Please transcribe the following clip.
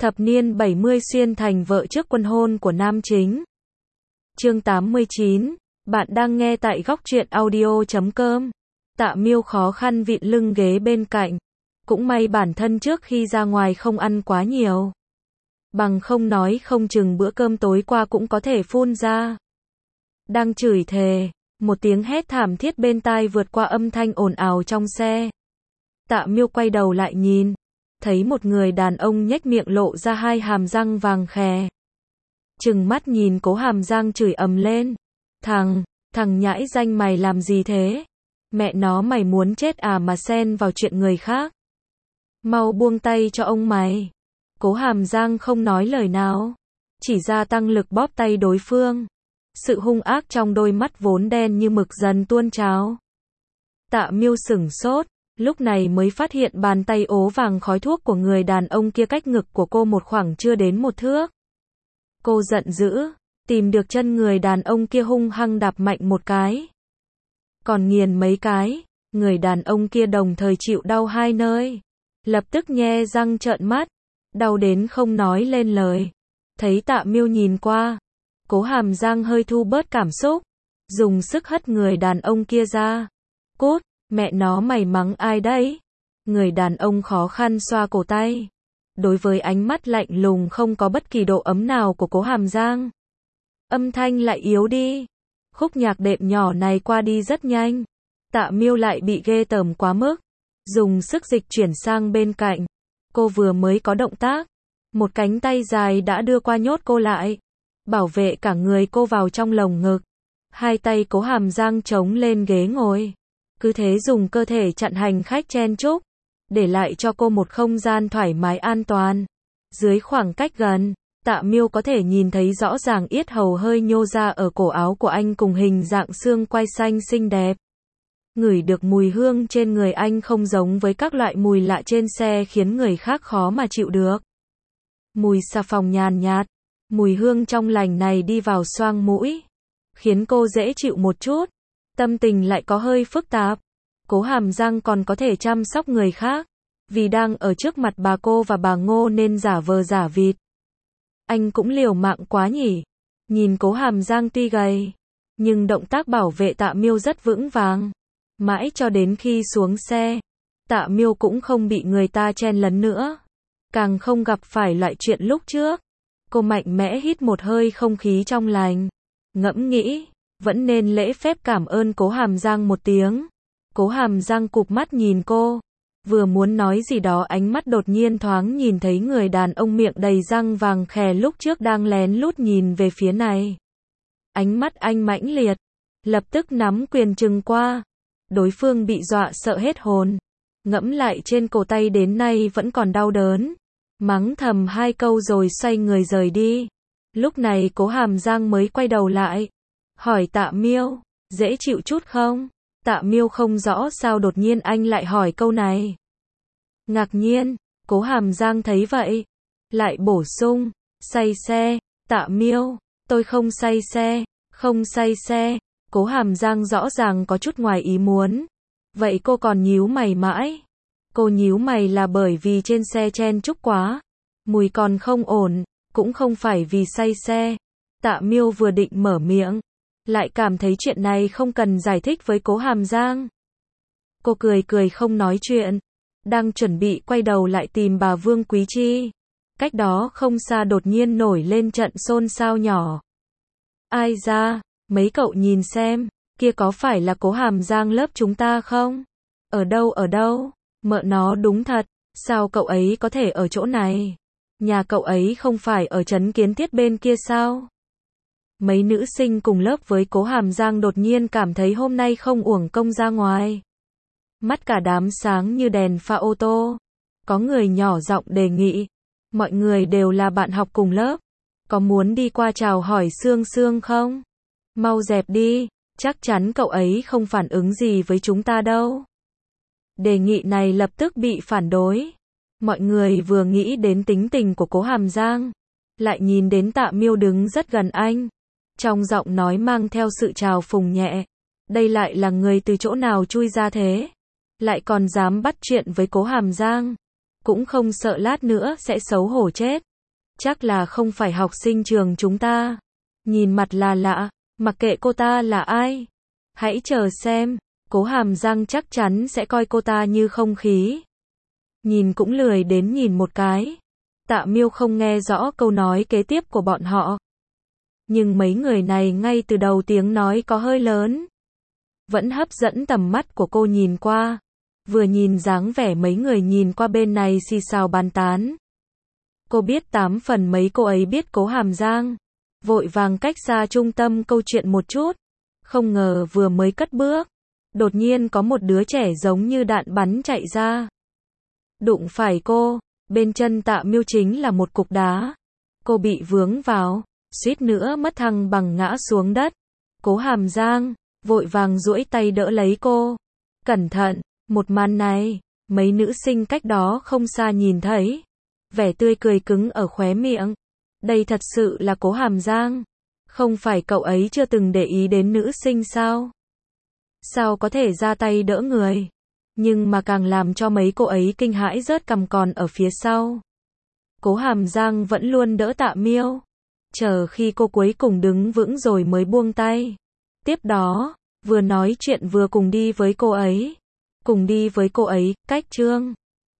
Thập niên 70 xuyên thành vợ trước quân hôn của nam chính. Chương 89, bạn đang nghe tại góc truyện audio.com. Tạ Miêu khó khăn vịn lưng ghế bên cạnh. Cũng may bản thân trước khi ra ngoài không ăn quá nhiều. Bằng không nói không chừng bữa cơm tối qua cũng có thể phun ra. Đang chửi thề, một tiếng hét thảm thiết bên tai vượt qua âm thanh ồn ào trong xe. Tạ Miêu quay đầu lại nhìn, thấy một người đàn ông nhếch miệng lộ ra hai hàm răng vàng khè. Trừng mắt nhìn Cố Hàm Giang chửi ầm lên. Thằng nhãi danh mày làm gì thế? Mẹ nó mày muốn chết à mà xen vào chuyện người khác? Mau buông tay cho ông mày. Cố Hàm Giang không nói lời nào, chỉ gia tăng lực bóp tay đối phương. Sự hung ác trong đôi mắt vốn đen như mực dần tuôn trào. Tạ Miêu sửng sốt, lúc này mới phát hiện bàn tay ố vàng khói thuốc của người đàn ông kia cách ngực của cô một khoảng chưa đến 1 thước. Cô giận dữ, tìm được chân người đàn ông kia hung hăng đạp mạnh một cái. Còn nghiền mấy cái, người đàn ông kia đồng thời chịu đau hai nơi. Lập tức nhe răng trợn mắt, đau đến không nói lên lời. Thấy Tạ Miêu nhìn qua, Cố Hàm Giang hơi thu bớt cảm xúc, dùng sức hất người đàn ông kia ra. Cút, mẹ nó mày mắng ai đấy? Người đàn ông khó khăn xoa cổ tay. Đối với ánh mắt lạnh lùng không có bất kỳ độ ấm nào của Cố Hàm Giang, âm thanh lại yếu đi. Khúc nhạc đệm nhỏ này qua đi rất nhanh. Tạ Miêu lại bị ghê tởm quá mức, dùng sức dịch chuyển sang bên cạnh. Cô vừa mới có động tác, một cánh tay dài đã đưa qua nhốt cô lại, bảo vệ cả người cô vào trong lồng ngực. Hai tay Cố Hàm Giang chống lên ghế ngồi, cứ thế dùng cơ thể chặn hành khách chen chúc, để lại cho cô một không gian thoải mái an toàn. Dưới khoảng cách gần, Tạ Miêu có thể nhìn thấy rõ ràng yết hầu hơi nhô ra ở cổ áo của anh cùng hình dạng xương quai xanh xinh đẹp. Ngửi được mùi hương trên người anh không giống với các loại mùi lạ trên xe khiến người khác khó mà chịu được. Mùi xà phòng nhàn nhạt, mùi hương trong lành này đi vào xoang mũi, khiến cô dễ chịu một chút. Tâm tình lại có hơi phức tạp. Cố Hàm Giang còn có thể chăm sóc người khác, vì đang ở trước mặt bà cô và bà Ngô nên giả vờ giả vịt. Anh cũng liều mạng quá nhỉ. Nhìn Cố Hàm Giang tuy gầy, nhưng động tác bảo vệ Tạ Miêu rất vững vàng. Mãi cho đến khi xuống xe, Tạ Miêu cũng không bị người ta chen lấn nữa, càng không gặp phải loại chuyện lúc trước. Cô mạnh mẽ hít một hơi không khí trong lành, ngẫm nghĩ, vẫn nên lễ phép cảm ơn Cố Hàm Giang một tiếng. Cố Hàm Giang cụp mắt nhìn cô, vừa muốn nói gì đó ánh mắt đột nhiên thoáng nhìn thấy người đàn ông miệng đầy răng vàng khè lúc trước đang lén lút nhìn về phía này. Ánh mắt anh mãnh liệt, lập tức nắm quyền trừng qua. Đối phương bị dọa sợ hết hồn, ngẫm lại trên cổ tay đến nay vẫn còn đau đớn, mắng thầm 2 câu rồi xoay người rời đi. Lúc này Cố Hàm Giang mới quay đầu lại, hỏi Tạ Miêu, dễ chịu chút không? Tạ Miêu không rõ sao đột nhiên anh lại hỏi câu này. Ngạc nhiên, Cố Hàm Giang thấy vậy, lại bổ sung, say xe. Tạ Miêu, tôi không say xe, không say xe. Cố Hàm Giang rõ ràng có chút ngoài ý muốn. Vậy cô còn nhíu mày mãi. Cô nhíu mày là bởi vì trên xe chen chúc quá, mùi còn không ổn, cũng không phải vì say xe. Tạ Miêu vừa định mở miệng, lại cảm thấy chuyện này không cần giải thích với Cố Hàm Giang. Cô cười cười không nói chuyện, đang chuẩn bị quay đầu lại tìm bà Vương Quý Chi. Cách đó không xa đột nhiên nổi lên trận xôn xao nhỏ. Ai ra, mấy cậu nhìn xem, kia có phải là Cố Hàm Giang lớp chúng ta không? Ở đâu? Mợ nó đúng thật, sao cậu ấy có thể ở chỗ này? Nhà cậu ấy không phải ở trấn Kiến Thiết bên kia sao? Mấy nữ sinh cùng lớp với Cố Hàm Giang đột nhiên cảm thấy hôm nay không uổng công ra ngoài. Mắt cả đám sáng như đèn pha ô tô. Có người nhỏ giọng đề nghị, mọi người đều là bạn học cùng lớp, có muốn đi qua chào hỏi Sương Sương không? Mau dẹp đi, chắc chắn cậu ấy không phản ứng gì với chúng ta đâu. Đề nghị này lập tức bị phản đối. Mọi người vừa nghĩ đến tính tình của Cố Hàm Giang, lại nhìn đến Tạ Miêu đứng rất gần anh, trong giọng nói mang theo sự trào phúng nhẹ. Đây lại là người từ chỗ nào chui ra thế? Lại còn dám bắt chuyện với Cố Hàm Giang, cũng không sợ lát nữa sẽ xấu hổ chết. Chắc là không phải học sinh trường chúng ta. Nhìn mặt là lạ, mặc kệ cô ta là ai. Hãy chờ xem, Cố Hàm Giang chắc chắn sẽ coi cô ta như không khí. Nhìn cũng lười đến nhìn một cái. Tạ Miêu không nghe rõ câu nói kế tiếp của bọn họ. Nhưng mấy người này ngay từ đầu tiếng nói có hơi lớn. Vẫn hấp dẫn tầm mắt của cô nhìn qua. Vừa nhìn dáng vẻ mấy người nhìn qua bên này xì xào bàn tán. Cô biết 8 phần mấy cô ấy biết Cố Hàm Giang. Vội vàng cách xa trung tâm câu chuyện một chút. Không ngờ vừa mới cất bước. Đột nhiên có một đứa trẻ giống như đạn bắn chạy ra. Đụng phải cô. Bên chân Tạ Miêu chính là một cục đá. Cô bị vướng vào. Suýt nữa mất thăng bằng ngã xuống đất. Cố Hàm Giang vội vàng duỗi tay đỡ lấy cô. Cẩn thận, một màn này, mấy nữ sinh cách đó không xa nhìn thấy. Vẻ tươi cười cứng ở khóe miệng. Đây thật sự là Cố Hàm Giang. Không phải cậu ấy chưa từng để ý đến nữ sinh sao? Sao có thể ra tay đỡ người? Nhưng mà càng làm cho mấy cô ấy kinh hãi rớt cằm còn ở phía sau. Cố Hàm Giang vẫn luôn đỡ Tạ Miêu. Chờ khi cô cuối cùng đứng vững rồi mới buông tay. Tiếp đó, vừa nói chuyện vừa cùng đi với cô ấy. Cùng đi với cô ấy, cách Trương